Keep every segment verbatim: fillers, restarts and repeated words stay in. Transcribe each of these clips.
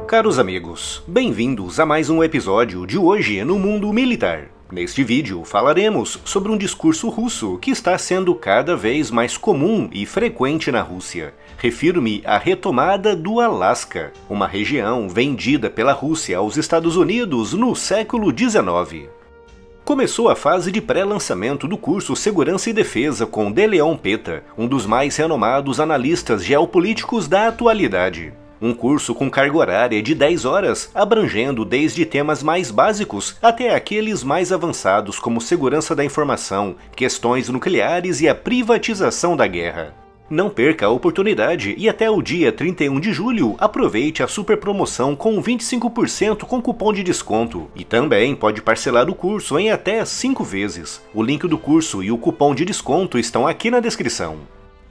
Caros amigos, bem-vindos a mais um episódio de Hoje no Mundo Militar. Neste vídeo falaremos sobre um discurso russo que está sendo cada vez mais comum e frequente na Rússia. Refiro-me à retomada do Alasca, uma região vendida pela Rússia aos Estados Unidos no século dezenove. Começou a fase de pré-lançamento do curso Segurança e Defesa com De Leon Peta, um dos mais renomados analistas geopolíticos da atualidade. Um curso com carga horária de dez horas, abrangendo desde temas mais básicos até aqueles mais avançados como segurança da informação, questões nucleares e a privatização da guerra. Não perca a oportunidade e até o dia trinta e um de julho aproveite a super promoção com vinte e cinco por cento com cupom de desconto. E também pode parcelar o curso em até cinco vezes. O link do curso e o cupom de desconto estão aqui na descrição.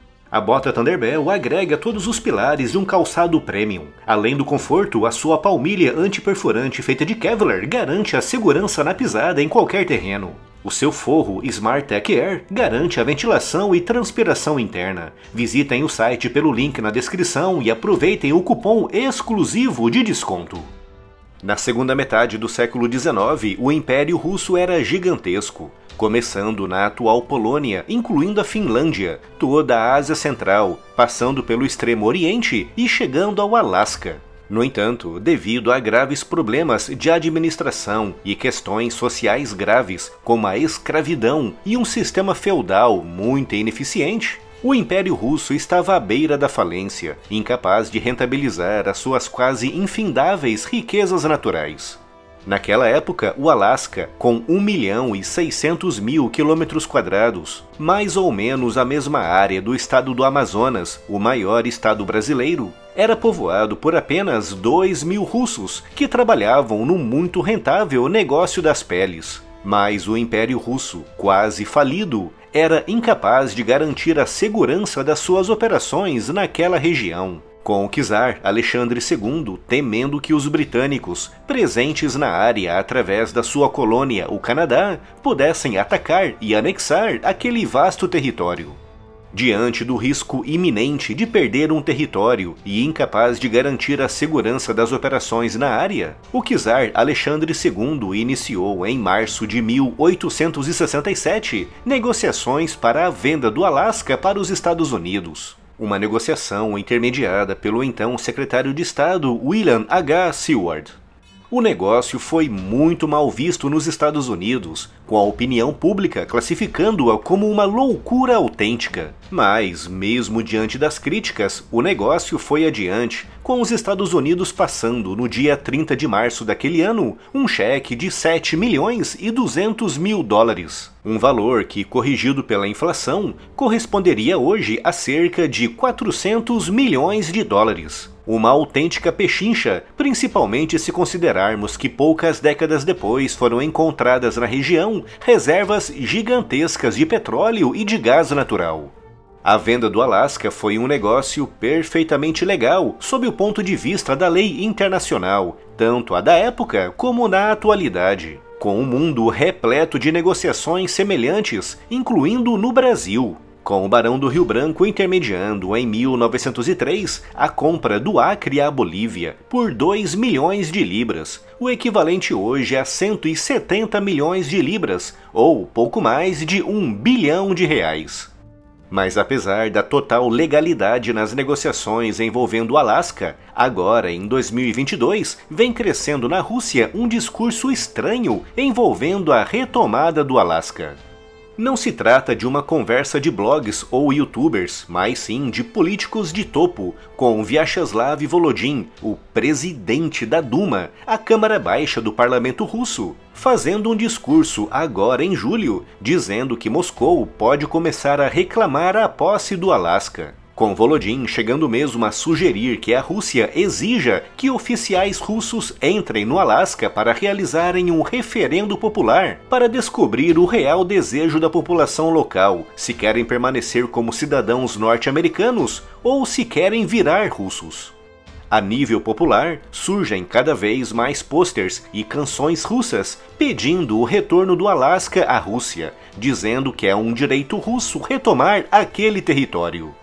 A bota Thunderbell agrega todos os pilares de um calçado premium. Além do conforto, a sua palmilha antiperfurante feita de Kevlar garante a segurança na pisada em qualquer terreno. O seu forro Smart Tech Air garante a ventilação e transpiração interna. Visitem o site pelo link na descrição e aproveitem o cupom exclusivo de desconto. Na segunda metade do século dezenove, o Império Russo era gigantesco, começando na atual Polônia, incluindo a Finlândia, toda a Ásia Central, passando pelo Extremo Oriente e chegando ao Alasca. No entanto, devido a graves problemas de administração e questões sociais graves, como a escravidão e um sistema feudal muito ineficiente, o Império Russo estava à beira da falência, incapaz de rentabilizar as suas quase infindáveis riquezas naturais. Naquela época, o Alasca, com um milhão e seiscentos mil quilômetros quadrados, mais ou menos a mesma área do estado do Amazonas, o maior estado brasileiro, era povoado por apenas dois mil russos que trabalhavam no muito rentável negócio das peles. Mas o Império Russo, quase falido, era incapaz de garantir a segurança das suas operações naquela região, com o czar Alexandre segundo temendo que os britânicos, presentes na área através da sua colônia, o Canadá, pudessem atacar e anexar aquele vasto território. Diante do risco iminente de perder um território e incapaz de garantir a segurança das operações na área, o czar Alexandre segundo iniciou em março de mil oitocentos e sessenta e sete negociações para a venda do Alasca para os Estados Unidos. Uma negociação intermediada pelo então secretário de Estado William H. Seward. O negócio foi muito mal visto nos Estados Unidos, com a opinião pública classificando-a como uma loucura autêntica. Mas, mesmo diante das críticas, o negócio foi adiante, com os Estados Unidos passando, no dia trinta de março daquele ano, um cheque de sete milhões e duzentos mil dólares. Um valor que, corrigido pela inflação, corresponderia hoje a cerca de quatrocentos milhões de dólares. Uma autêntica pechincha, principalmente se considerarmos que poucas décadas depois foram encontradas na região reservas gigantescas de petróleo e de gás natural. A venda do Alasca foi um negócio perfeitamente legal sob o ponto de vista da lei internacional, tanto a da época como na atualidade, com um mundo repleto de negociações semelhantes, incluindo no Brasil, com o Barão do Rio Branco intermediando em mil novecentos e três a compra do Acre à Bolívia por dois milhões de libras, o equivalente hoje a cento e setenta milhões de libras, ou pouco mais de um bilhão de reais. Mas apesar da total legalidade nas negociações envolvendo o Alasca, agora em dois mil e vinte e dois vem crescendo na Rússia um discurso estranho envolvendo a retomada do Alasca. Não se trata de uma conversa de blogs ou youtubers, mas sim de políticos de topo, com Vyacheslav Volodin, o presidente da Duma, a Câmara Baixa do Parlamento Russo, fazendo um discurso agora em julho, dizendo que Moscou pode começar a reclamar a posse do Alasca. Com Volodin chegando mesmo a sugerir que a Rússia exija que oficiais russos entrem no Alasca para realizarem um referendo popular para descobrir o real desejo da população local, se querem permanecer como cidadãos norte-americanos ou se querem virar russos. A nível popular, surgem cada vez mais pôsteres e canções russas pedindo o retorno do Alasca à Rússia, dizendo que é um direito russo retomar aquele território.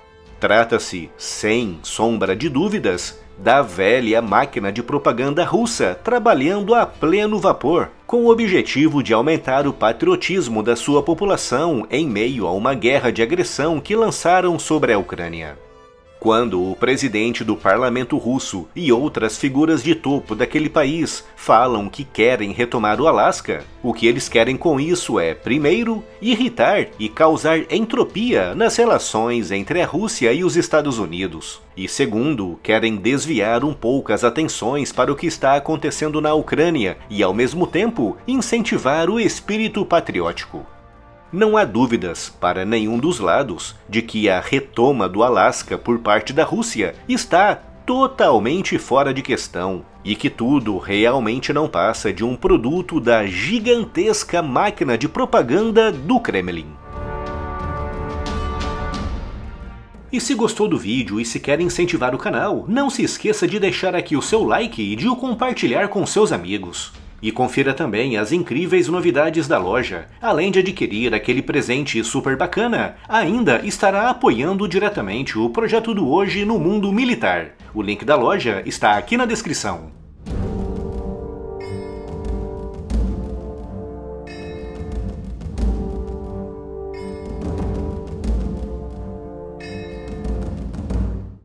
Trata-se, sem sombra de dúvidas, da velha máquina de propaganda russa trabalhando a pleno vapor, com o objetivo de aumentar o patriotismo da sua população em meio a uma guerra de agressão que lançaram sobre a Ucrânia. Quando o presidente do parlamento russo e outras figuras de topo daquele país falam que querem retomar o Alasca, o que eles querem com isso é, primeiro, irritar e causar entropia nas relações entre a Rússia e os Estados Unidos. E segundo, querem desviar um pouco as atenções para o que está acontecendo na Ucrânia e, ao mesmo tempo, incentivar o espírito patriótico. Não há dúvidas, para nenhum dos lados, de que a retoma do Alasca por parte da Rússia está totalmente fora de questão, e que tudo realmente não passa de um produto da gigantesca máquina de propaganda do Kremlin. E se gostou do vídeo e se quer incentivar o canal, não se esqueça de deixar aqui o seu like e de o compartilhar com seus amigos. E confira também as incríveis novidades da loja. Além de adquirir aquele presente super bacana, ainda estará apoiando diretamente o projeto do Hoje no Mundo Militar. O link da loja está aqui na descrição.